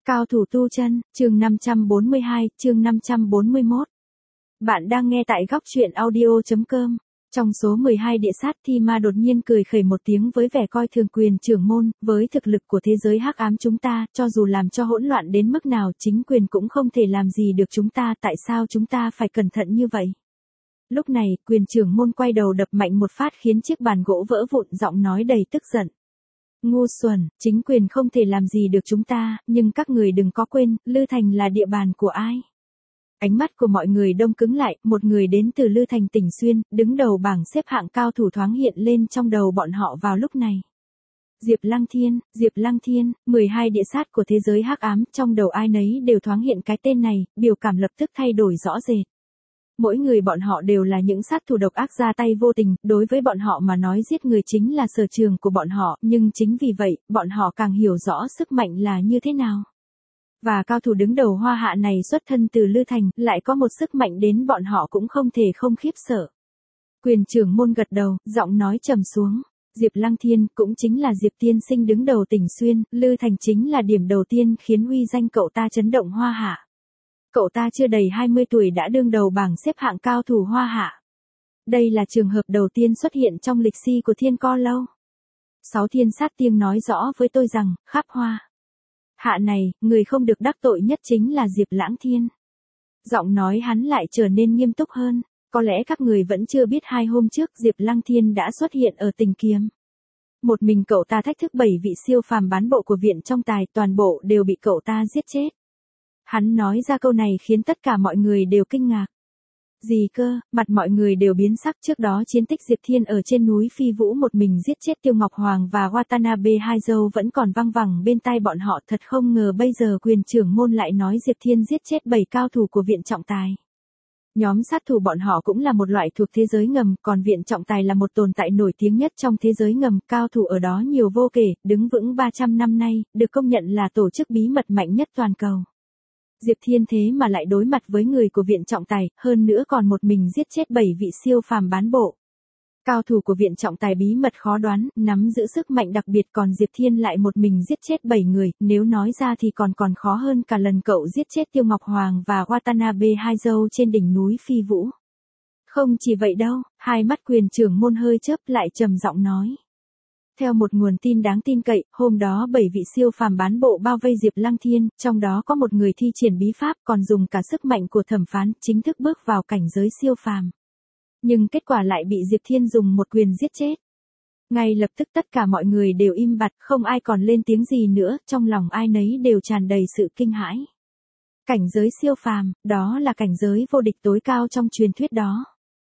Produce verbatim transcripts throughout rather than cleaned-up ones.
Cao thủ tu chân, chương năm trăm bốn mươi hai, chương năm trăm bốn mươi mốt. Bạn đang nghe tại góc truyện audio.com. Trong số mười hai địa sát, Thi Ma đột nhiên cười khẩy một tiếng với vẻ coi thường quyền trưởng môn, với thực lực của thế giới hắc ám chúng ta, cho dù làm cho hỗn loạn đến mức nào, chính quyền cũng không thể làm gì được chúng ta, tại sao chúng ta phải cẩn thận như vậy? Lúc này, quyền trưởng môn quay đầu đập mạnh một phát khiến chiếc bàn gỗ vỡ vụn, giọng nói đầy tức giận. Ngu xuẩn, chính quyền không thể làm gì được chúng ta, nhưng các người đừng có quên, Lư Thành là địa bàn của ai? Ánh mắt của mọi người đông cứng lại, một người đến từ Lư Thành tỉnh Xuyên, đứng đầu bảng xếp hạng cao thủ thoáng hiện lên trong đầu bọn họ vào lúc này. Diệp Lăng Thiên, Diệp Lăng Thiên, mười hai địa sát của thế giới hắc ám, trong đầu ai nấy đều thoáng hiện cái tên này, biểu cảm lập tức thay đổi rõ rệt. Mỗi người bọn họ đều là những sát thủ độc ác ra tay vô tình, đối với bọn họ mà nói giết người chính là sở trường của bọn họ, nhưng chính vì vậy, bọn họ càng hiểu rõ sức mạnh là như thế nào. Và cao thủ đứng đầu Hoa Hạ này xuất thân từ Lư Thành, lại có một sức mạnh đến bọn họ cũng không thể không khiếp sợ. Quyền trưởng môn gật đầu, giọng nói trầm xuống. Diệp Lăng Thiên cũng chính là Diệp tiên sinh đứng đầu tỉnh Xuyên, Lư Thành chính là điểm đầu tiên khiến uy danh cậu ta chấn động Hoa Hạ. Cậu ta chưa đầy hai mươi tuổi đã đương đầu bảng xếp hạng cao thủ Hoa Hạ. Đây là trường hợp đầu tiên xuất hiện trong lịch sử của Thiên Co Lâu. Sáu thiên sát tiên nói rõ với tôi rằng, khắp Hoa Hạ này, người không được đắc tội nhất chính là Diệp Lãng Thiên. Giọng nói hắn lại trở nên nghiêm túc hơn. Có lẽ các người vẫn chưa biết hai hôm trước Diệp Lăng Thiên đã xuất hiện ở Tình Kiếm. Một mình cậu ta thách thức bảy vị siêu phàm bán bộ của viện trong tài, toàn bộ đều bị cậu ta giết chết. Hắn nói ra câu này khiến tất cả mọi người đều kinh ngạc. Gì cơ, mặt mọi người đều biến sắc. Trước đó chiến tích Diệp Thiên ở trên núi Phi Vũ một mình giết chết Tiêu Ngọc Hoàng và Watanabe Hai-Dâu vẫn còn vang vẳng bên tai bọn họ, thật không ngờ bây giờ quyền trưởng môn lại nói Diệp Thiên giết chết bảy cao thủ của viện trọng tài. Nhóm sát thủ bọn họ cũng là một loại thuộc thế giới ngầm, còn viện trọng tài là một tồn tại nổi tiếng nhất trong thế giới ngầm, cao thủ ở đó nhiều vô kể, đứng vững ba trăm năm nay, được công nhận là tổ chức bí mật mạnh nhất toàn cầu. Diệp Thiên thế mà lại đối mặt với người của viện trọng tài, hơn nữa còn một mình giết chết bảy vị siêu phàm bán bộ. Cao thủ của viện trọng tài bí mật khó đoán, nắm giữ sức mạnh đặc biệt, còn Diệp Thiên lại một mình giết chết bảy người, nếu nói ra thì còn còn khó hơn cả lần cậu giết chết Tiêu Ngọc Hoàng và Watanabe Hai-Dâu trên đỉnh núi Phi Vũ. Không chỉ vậy đâu, hai mắt quyền trưởng môn hơi chớp lại trầm giọng nói. Theo một nguồn tin đáng tin cậy, hôm đó bảy vị siêu phàm bán bộ bao vây Diệp Lăng Thiên, trong đó có một người thi triển bí pháp còn dùng cả sức mạnh của thẩm phán, chính thức bước vào cảnh giới siêu phàm. Nhưng kết quả lại bị Diệp Thiên dùng một quyền giết chết. Ngay lập tức tất cả mọi người đều im bặt, không ai còn lên tiếng gì nữa, trong lòng ai nấy đều tràn đầy sự kinh hãi. Cảnh giới siêu phàm, đó là cảnh giới vô địch tối cao trong truyền thuyết đó.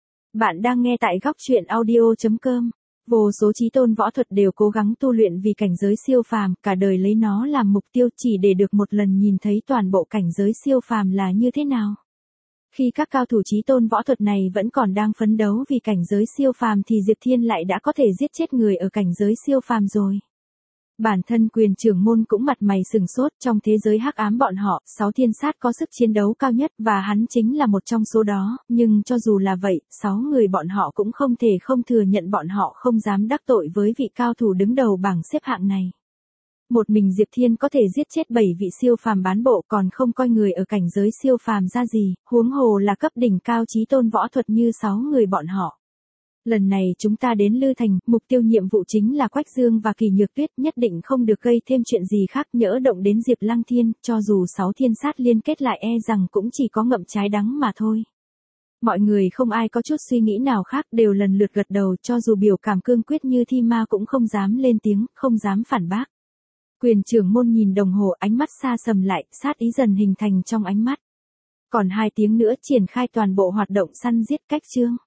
Bạn đang nghe tại góc truyện audio.com. Vô số chí tôn võ thuật đều cố gắng tu luyện vì cảnh giới siêu phàm, cả đời lấy nó làm mục tiêu chỉ để được một lần nhìn thấy toàn bộ cảnh giới siêu phàm là như thế nào. Khi các cao thủ chí tôn võ thuật này vẫn còn đang phấn đấu vì cảnh giới siêu phàm thì Diệp Thiên lại đã có thể giết chết người ở cảnh giới siêu phàm rồi. Bản thân quyền trưởng môn cũng mặt mày sừng sốt, trong thế giới hắc ám bọn họ, sáu thiên sát có sức chiến đấu cao nhất và hắn chính là một trong số đó, nhưng cho dù là vậy, sáu người bọn họ cũng không thể không thừa nhận bọn họ không dám đắc tội với vị cao thủ đứng đầu bảng xếp hạng này. Một mình Diệp Thiên có thể giết chết bảy vị siêu phàm bán bộ còn không coi người ở cảnh giới siêu phàm ra gì, huống hồ là cấp đỉnh cao chí tôn võ thuật như sáu người bọn họ. Lần này chúng ta đến Lư Thành, mục tiêu nhiệm vụ chính là Quách Dương và Kỳ Nhược Tuyết, nhất định không được gây thêm chuyện gì khác nhỡ động đến Diệp Lăng Thiên, cho dù sáu thiên sát liên kết lại e rằng cũng chỉ có ngậm trái đắng mà thôi. Mọi người không ai có chút suy nghĩ nào khác, đều lần lượt gật đầu, cho dù biểu cảm cương quyết như Thi Ma cũng không dám lên tiếng, không dám phản bác. Quyền trưởng môn nhìn đồng hồ, ánh mắt xa sầm lại, sát ý dần hình thành trong ánh mắt. Còn hai tiếng nữa triển khai toàn bộ hoạt động săn giết. Cách chương.